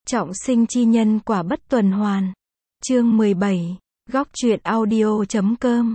Trọng sinh chi nhân quả bất tuần hoàn. Chương 17. Góc truyện audio.com.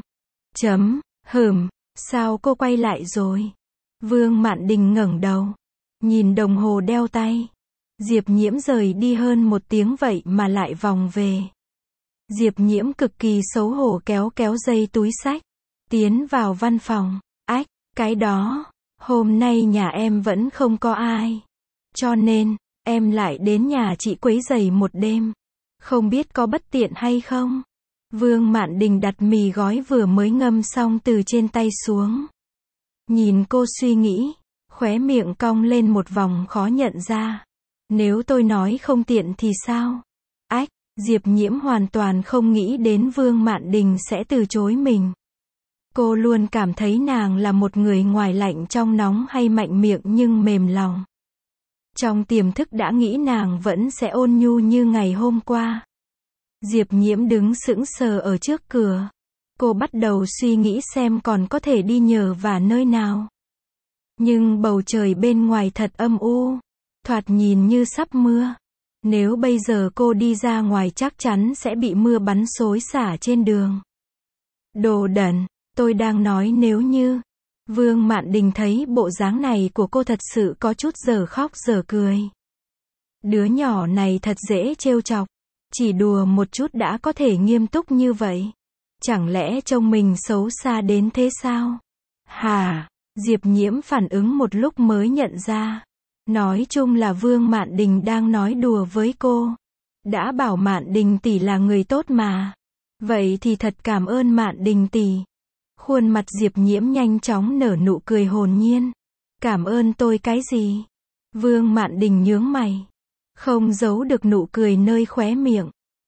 Sao cô quay lại rồi? Vương Mạn Đình ngẩng đầu, nhìn đồng hồ đeo tay. Diệp Nhiễm rời đi hơn 1 tiếng vậy mà lại vòng về. Diệp Nhiễm cực kỳ xấu hổ kéo dây túi xách, tiến vào văn phòng. Ách, cái đó, hôm nay nhà em vẫn không có ai. Cho nên, em lại đến nhà chị quấy rầy một đêm. Không biết có bất tiện hay không? Vương Mạn Đình đặt mì gói vừa mới ngâm xong từ trên tay xuống. Nhìn cô suy nghĩ, khóe miệng cong lên một vòng khó nhận ra. Nếu tôi nói không tiện thì sao? Ách, Diệp Nhiễm hoàn toàn không nghĩ đến Vương Mạn Đình sẽ từ chối mình. Cô luôn cảm thấy nàng là một người ngoài lạnh trong nóng hay mạnh miệng nhưng mềm lòng. Trong tiềm thức đã nghĩ nàng vẫn sẽ ôn nhu như ngày hôm qua. Diệp Nhiễm đứng sững sờ ở trước cửa. Cô bắt đầu suy nghĩ xem còn có thể đi nhờ vả nơi nào. Nhưng bầu trời bên ngoài thật âm u, thoạt nhìn như sắp mưa. Nếu bây giờ cô đi ra ngoài chắc chắn sẽ bị mưa bắn xối xả trên đường. Đồ đần, tôi đang nói nếu như. Vương Mạn Đình thấy bộ dáng này của cô thật sự có chút dở khóc dở cười. Đứa nhỏ này thật dễ trêu chọc. Chỉ đùa một chút đã có thể nghiêm túc như vậy. Chẳng lẽ trông mình xấu xa đến thế sao? Hả? Diệp Nhiễm phản ứng một lúc mới nhận ra. Nói chung là Vương Mạn Đình đang nói đùa với cô. Đã bảo Mạn Đình tỷ là người tốt mà. Vậy thì thật cảm ơn Mạn Đình tỷ. Khuôn mặt Diệp Nhiễm nhanh chóng nở nụ cười hồn nhiên. Cảm ơn tôi cái gì? Vương Mạn Đình nhướng mày. Không giấu được nụ cười nơi khóe miệng.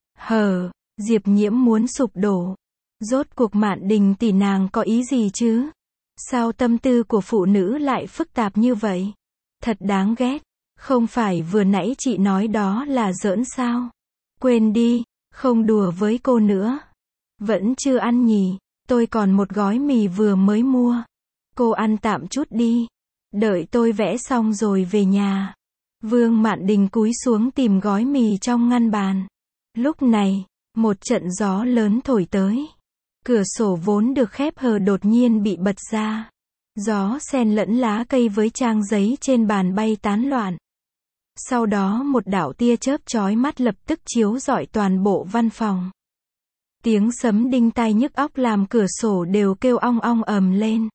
Diệp Nhiễm muốn sụp đổ. Rốt cuộc Mạn Đình tỷ nàng có ý gì chứ? Sao tâm tư của phụ nữ lại phức tạp như vậy? Thật đáng ghét. Không phải vừa nãy chị nói đó là giỡn sao? Quên đi, không đùa với cô nữa. Vẫn chưa ăn nhỉ? Tôi còn một gói mì vừa mới mua. Cô ăn tạm chút đi. Đợi tôi vẽ xong rồi về nhà. Vương Mạn Đình cúi xuống tìm gói mì trong ngăn bàn. Lúc này, một trận gió lớn thổi tới. Cửa sổ vốn được khép hờ đột nhiên bị bật ra. Gió xen lẫn lá cây với trang giấy trên bàn bay tán loạn. Sau đó một đạo tia chớp chói mắt lập tức chiếu rọi toàn bộ văn phòng. Tiếng sấm đinh tai nhức óc làm cửa sổ đều kêu ong ong ầm lên.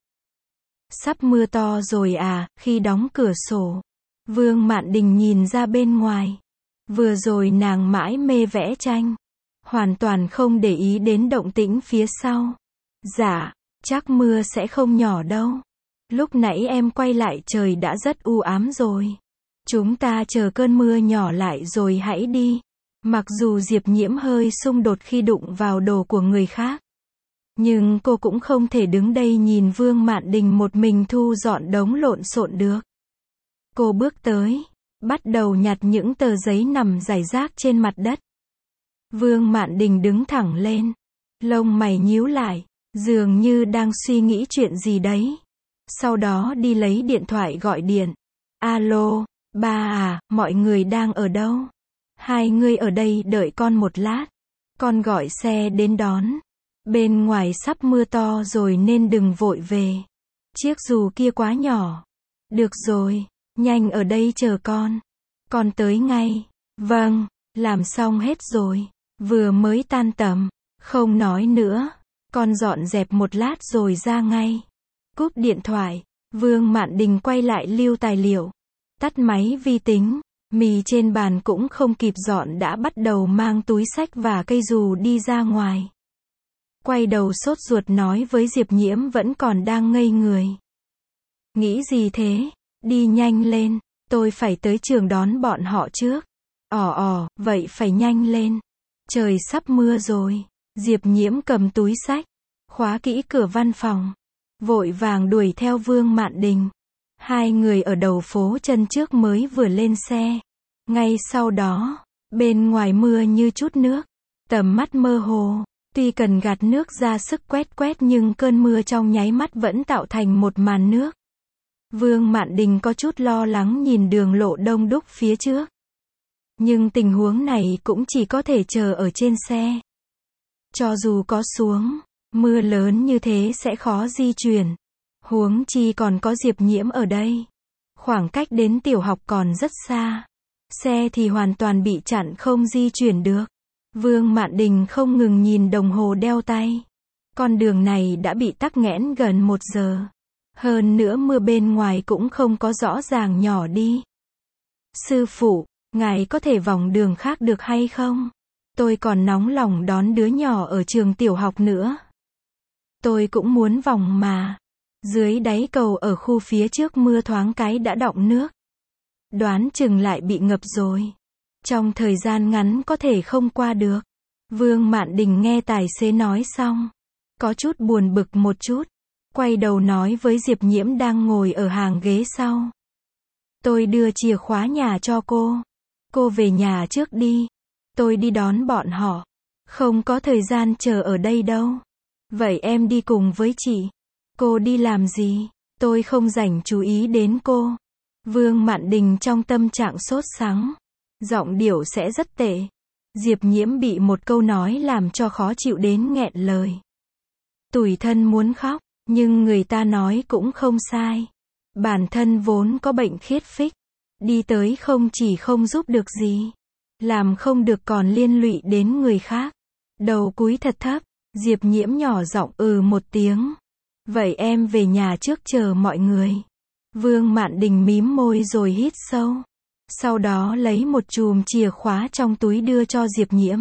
Sắp mưa to rồi à? Khi đóng cửa sổ, Vương Mạn Đình nhìn ra bên ngoài. Vừa rồi nàng mãi mê vẽ tranh, hoàn toàn không để ý đến động tĩnh phía sau. Dạ, chắc mưa sẽ không nhỏ đâu. Lúc nãy em quay lại trời đã rất u ám rồi. Chúng ta chờ cơn mưa nhỏ lại rồi hãy đi. Mặc dù Diệp Nhiễm hơi xung đột khi đụng vào đồ của người khác, nhưng cô cũng không thể đứng đây nhìn Vương Mạn Đình một mình thu dọn đống lộn xộn được. Cô bước tới, bắt đầu nhặt những tờ giấy nằm rải rác trên mặt đất. Vương Mạn Đình đứng thẳng lên, lông mày nhíu lại, dường như đang suy nghĩ chuyện gì đấy. Sau đó đi lấy điện thoại gọi điện. Alo, ba à, mọi người đang ở đâu? Hai người ở đây đợi con một lát. Con gọi xe đến đón. Bên ngoài sắp mưa to rồi nên đừng vội về. Chiếc dù kia quá nhỏ. Được rồi, nhanh ở đây chờ con. Con tới ngay. Vâng, làm xong hết rồi. Vừa mới tan tầm. Không nói nữa. Con dọn dẹp một lát rồi ra ngay. Cúp điện thoại, Vương Mạn Đình quay lại lưu tài liệu. Tắt máy vi tính. Mì trên bàn cũng không kịp dọn đã bắt đầu mang túi xách và cây dù đi ra ngoài. Quay đầu sốt ruột nói với Diệp Nhiễm vẫn còn đang ngây người. Nghĩ gì thế? Đi nhanh lên, tôi phải tới trường đón bọn họ trước. Vậy phải nhanh lên. Trời sắp mưa rồi. Diệp Nhiễm cầm túi xách, khóa kỹ cửa văn phòng, vội vàng đuổi theo Vương Mạn Đình. Hai người ở đầu phố chân trước mới vừa lên xe. Ngay sau đó, bên ngoài mưa như chút nước, tầm mắt mơ hồ. Tuy cần gạt nước ra sức quét nhưng cơn mưa trong nháy mắt vẫn tạo thành một màn nước. Vương Mạn Đình có chút lo lắng nhìn đường lộ đông đúc phía trước. Nhưng tình huống này cũng chỉ có thể chờ ở trên xe. Cho dù có xuống, mưa lớn như thế sẽ khó di chuyển. Huống chi còn có Diệp Nhiễm ở đây. Khoảng cách đến tiểu học còn rất xa. Xe thì hoàn toàn bị chặn không di chuyển được. Vương Mạn Đình không ngừng nhìn đồng hồ đeo tay. Con đường này đã bị tắc nghẽn gần 1 giờ. Hơn nữa mưa bên ngoài cũng không có rõ ràng nhỏ đi. Sư phụ, ngài có thể vòng đường khác được hay không? Tôi còn nóng lòng đón đứa nhỏ ở trường tiểu học nữa. Tôi cũng muốn vòng mà. Dưới đáy cầu ở khu phía trước mưa thoáng cái đã đọng nước. Đoán chừng lại bị ngập rồi. Trong thời gian ngắn có thể không qua được. Vương Mạn Đình nghe tài xế nói xong. Có chút buồn bực một chút. Quay đầu nói với Diệp Nhiễm đang ngồi ở hàng ghế sau. Tôi đưa chìa khóa nhà cho cô. Cô về nhà trước đi. Tôi đi đón bọn họ. Không có thời gian chờ ở đây đâu. Vậy em đi cùng với chị. Cô đi làm gì? Tôi không rảnh chú ý đến cô. Vương Mạn Đình trong tâm trạng sốt sắng. Giọng điệu sẽ rất tệ. Diệp Nhiễm bị một câu nói làm cho khó chịu đến nghẹn lời. Tủi thân muốn khóc, nhưng người ta nói cũng không sai. Bản thân vốn có bệnh khiết phích. Đi tới không chỉ không giúp được gì. Làm không được còn liên lụy đến người khác. Đầu cúi thật thấp, Diệp Nhiễm nhỏ giọng một tiếng. Vậy em về nhà trước chờ mọi người. Vương Mạn Đình mím môi rồi hít sâu. Sau đó lấy một chùm chìa khóa trong túi đưa cho Diệp Nhiễm.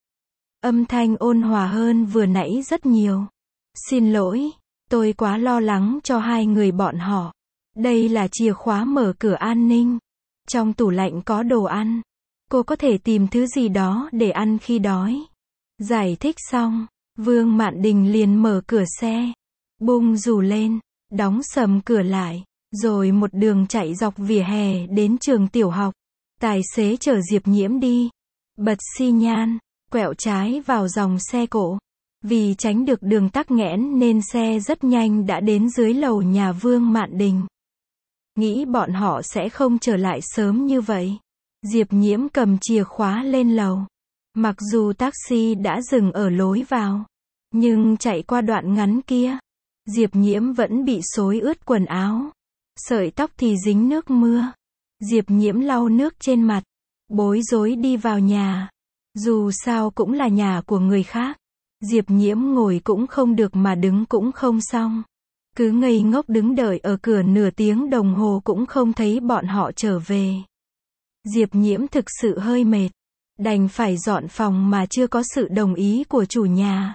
Âm thanh ôn hòa hơn vừa nãy rất nhiều. Xin lỗi, tôi quá lo lắng cho hai người bọn họ. Đây là chìa khóa mở cửa an ninh. Trong tủ lạnh có đồ ăn. Cô có thể tìm thứ gì đó để ăn khi đói. Giải thích xong, Vương Mạn Đình liền mở cửa xe. Bung dù lên, đóng sầm cửa lại. Rồi một đường chạy dọc vỉa hè đến trường tiểu học. Tài xế chở Diệp Nhiễm đi. Bật xi nhan, quẹo trái vào dòng xe cộ. Vì tránh được đường tắc nghẽn nên xe rất nhanh đã đến dưới lầu nhà Vương Mạn Đình. Nghĩ bọn họ sẽ không trở lại sớm như vậy. Diệp Nhiễm cầm chìa khóa lên lầu. Mặc dù taxi đã dừng ở lối vào, nhưng chạy qua đoạn ngắn kia, Diệp Nhiễm vẫn bị xối ướt quần áo. Sợi tóc thì dính nước mưa. Diệp Nhiễm lau nước trên mặt, bối rối đi vào nhà. Dù sao cũng là nhà của người khác. Diệp Nhiễm ngồi cũng không được mà đứng cũng không xong. Cứ ngây ngốc đứng đợi ở cửa nửa tiếng đồng hồ cũng không thấy bọn họ trở về. Diệp Nhiễm thực sự hơi mệt. Đành phải dọn phòng mà chưa có sự đồng ý của chủ nhà.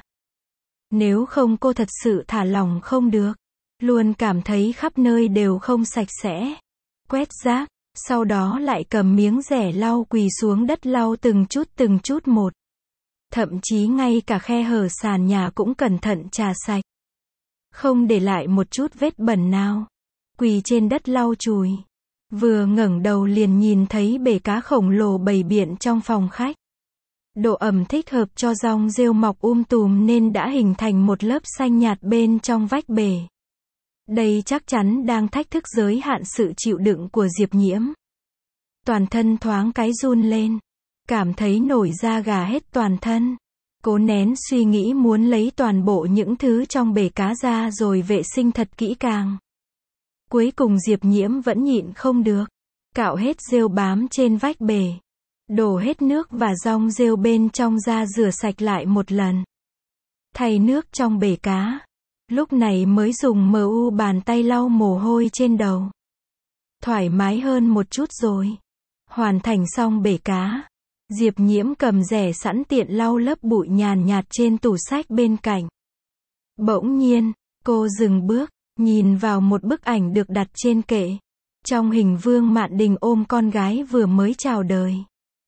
Nếu không cô thật sự thả lỏng không được. Luôn cảm thấy khắp nơi đều không sạch sẽ. Quét rác, sau đó lại cầm miếng rẻ lau quỳ xuống đất lau từng chút một. Thậm chí ngay cả khe hở sàn nhà cũng cẩn thận chà sạch. Không để lại một chút vết bẩn nào. Quỳ trên đất lau chùi. Vừa ngẩng đầu liền nhìn thấy bể cá khổng lồ bày biện trong phòng khách. Độ ẩm thích hợp cho rong rêu mọc tùm nên đã hình thành một lớp xanh nhạt bên trong vách bể. Đây chắc chắn đang thách thức giới hạn sự chịu đựng của Diệp Nhiễm. Toàn thân thoáng cái run lên. Cảm thấy nổi da gà hết toàn thân. Cố nén suy nghĩ muốn lấy toàn bộ những thứ trong bể cá ra rồi vệ sinh thật kỹ càng. Cuối cùng Diệp Nhiễm vẫn nhịn không được. Cạo hết rêu bám trên vách bể. Đổ hết nước và rong rêu bên trong ra rửa sạch lại một lần. Thay nước trong bể cá. Lúc này mới dùng bàn tay lau mồ hôi trên đầu. Thoải mái hơn một chút rồi. Hoàn thành xong bể cá. Diệp Nhiễm cầm rẻ sẵn tiện lau lớp bụi nhàn nhạt trên tủ sách bên cạnh. Bỗng nhiên, cô dừng bước, nhìn vào một bức ảnh được đặt trên kệ. Trong hình Vương Mạn Đình ôm con gái vừa mới chào đời.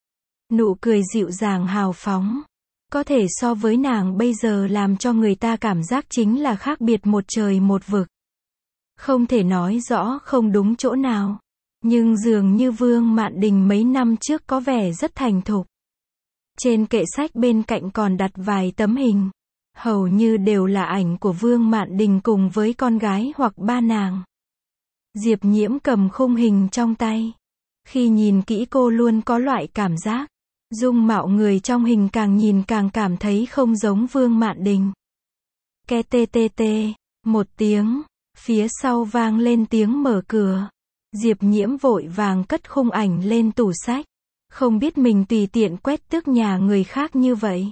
Nụ cười dịu dàng hào phóng. Có thể so với nàng bây giờ làm cho người ta cảm giác chính là khác biệt một trời một vực. Không thể nói rõ không đúng chỗ nào. Nhưng dường như Vương Mạn Đình mấy năm trước có vẻ rất thành thục. Trên kệ sách bên cạnh còn đặt vài tấm hình. Hầu như đều là ảnh của Vương Mạn Đình cùng với con gái hoặc ba nàng. Diệp Nhiễm cầm khung hình trong tay. Khi nhìn kỹ cô luôn có loại cảm giác, dung mạo người trong hình càng nhìn càng cảm thấy không giống Vương Mạn Đình. Ke tê tê tê, một tiếng, phía sau vang lên tiếng mở cửa. Diệp Nhiễm vội vàng cất khung ảnh lên tủ sách. Không biết mình tùy tiện quét tước nhà người khác như vậy.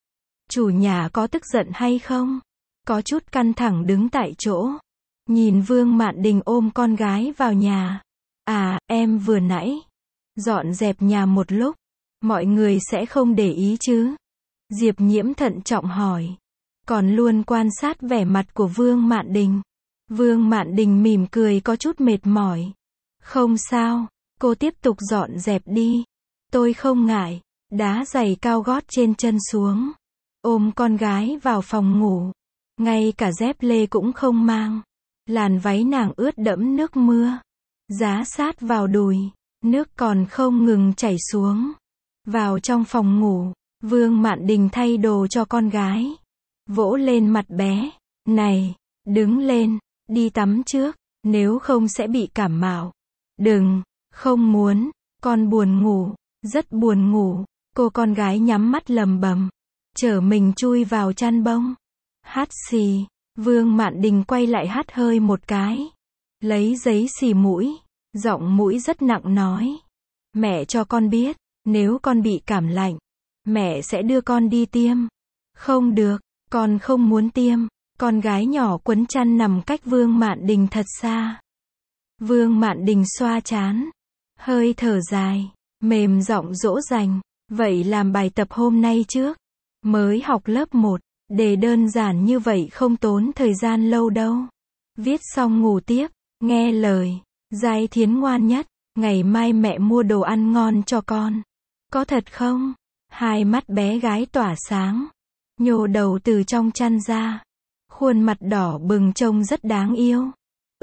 Chủ nhà có tức giận hay không? Có chút căng thẳng đứng tại chỗ. Nhìn Vương Mạn Đình ôm con gái vào nhà. À, em vừa nãy dọn dẹp nhà một lúc. Mọi người sẽ không để ý chứ? Diệp Nhiễm thận trọng hỏi. Còn luôn quan sát vẻ mặt của Vương Mạn Đình. Vương Mạn Đình mỉm cười có chút mệt mỏi. Không sao, cô tiếp tục dọn dẹp đi. Tôi không ngại. Đá giày cao gót trên chân xuống. Ôm con gái vào phòng ngủ. Ngay cả dép lê cũng không mang. Làn váy nàng ướt đẫm nước mưa. Giá sát vào đùi. Nước còn không ngừng chảy xuống. Vào trong phòng ngủ, Vương Mạn Đình thay đồ cho con gái. Vỗ lên mặt bé. Này, đứng lên, đi tắm trước, nếu không sẽ bị cảm mạo. Đừng, không muốn, con buồn ngủ, rất buồn ngủ. Cô con gái nhắm mắt lầm bầm, chở mình chui vào chăn bông. Hắt xì, Vương Mạn Đình quay lại hắt hơi một cái. Lấy giấy xì mũi, giọng mũi rất nặng nói. Mẹ cho con biết, nếu con bị cảm lạnh, mẹ sẽ đưa con đi tiêm. Không được, con không muốn tiêm. Con gái nhỏ quấn chăn nằm cách Vương Mạn Đình thật xa. Vương Mạn Đình xoa trán, hơi thở dài, mềm giọng dỗ dành. Vậy làm bài tập hôm nay trước. Mới học lớp 1, đề đơn giản như vậy không tốn thời gian lâu đâu. Viết xong ngủ tiếp, nghe lời. Giai Thiến ngoan nhất, ngày mai mẹ mua đồ ăn ngon cho con. Có thật không? Hai mắt bé gái tỏa sáng, nhô đầu từ trong chăn ra. Khuôn mặt đỏ bừng trông rất đáng yêu.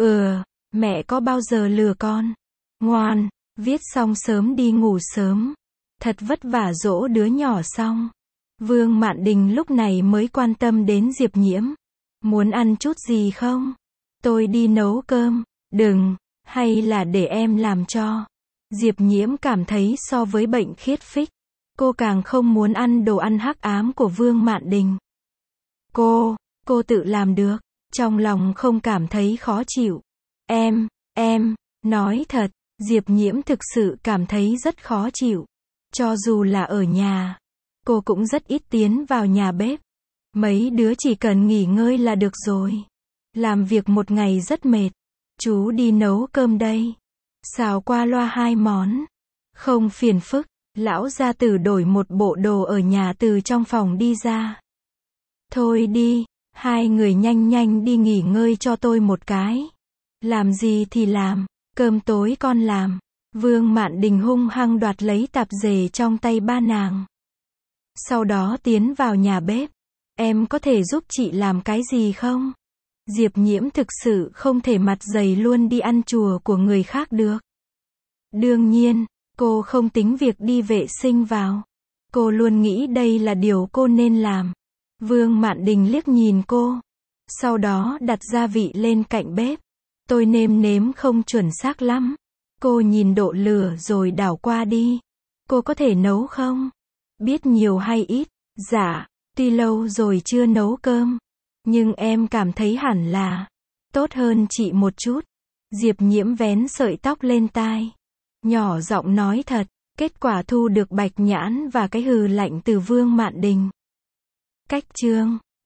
Mẹ có bao giờ lừa con? Ngoan, viết xong sớm đi ngủ sớm. Thật vất vả dỗ đứa nhỏ xong. Vương Mạn Đình lúc này mới quan tâm đến Diệp Nhiễm. Muốn ăn chút gì không? Tôi đi nấu cơm. Đừng, hay là để em làm cho. Diệp Nhiễm cảm thấy so với bệnh khiết phích, cô càng không muốn ăn đồ ăn hắc ám của Vương Mạn Đình. Cô tự làm được. Trong lòng không cảm thấy khó chịu. Em, nói thật, Diệp Nhiễm thực sự cảm thấy rất khó chịu. Cho dù là ở nhà, cô cũng rất ít tiến vào nhà bếp. Mấy đứa chỉ cần nghỉ ngơi là được rồi. Làm việc một ngày rất mệt. Chú đi nấu cơm đây. Xào qua loa 2 món. Không phiền phức. Lão gia tử đổi một bộ đồ ở nhà từ trong phòng đi ra. Thôi đi, hai người nhanh nhanh đi nghỉ ngơi cho tôi một cái. Làm gì thì làm, cơm tối con làm. Vương Mạn Đình hung hăng đoạt lấy tạp dề trong tay ba nàng. Sau đó tiến vào nhà bếp. Em có thể giúp chị làm cái gì không? Diệp Nhiễm thực sự không thể mặt dày luôn đi ăn chùa của người khác được. Đương nhiên, cô không tính việc đi vệ sinh vào. Cô luôn nghĩ đây là điều cô nên làm. Vương Mạn Đình liếc nhìn cô. Sau đó đặt gia vị lên cạnh bếp. Tôi nêm nếm không chuẩn xác lắm. Cô nhìn độ lửa rồi đảo qua đi. Cô có thể nấu không? Biết nhiều hay ít? Dạ, tuy lâu rồi chưa nấu cơm. Nhưng em cảm thấy hẳn là tốt hơn chị một chút. Diệp Nhiễm vén sợi tóc lên tai. Nhỏ giọng nói thật. Kết quả thu được bạch nhãn và cái hừ lạnh từ Vương Mạn Đình. Cách chương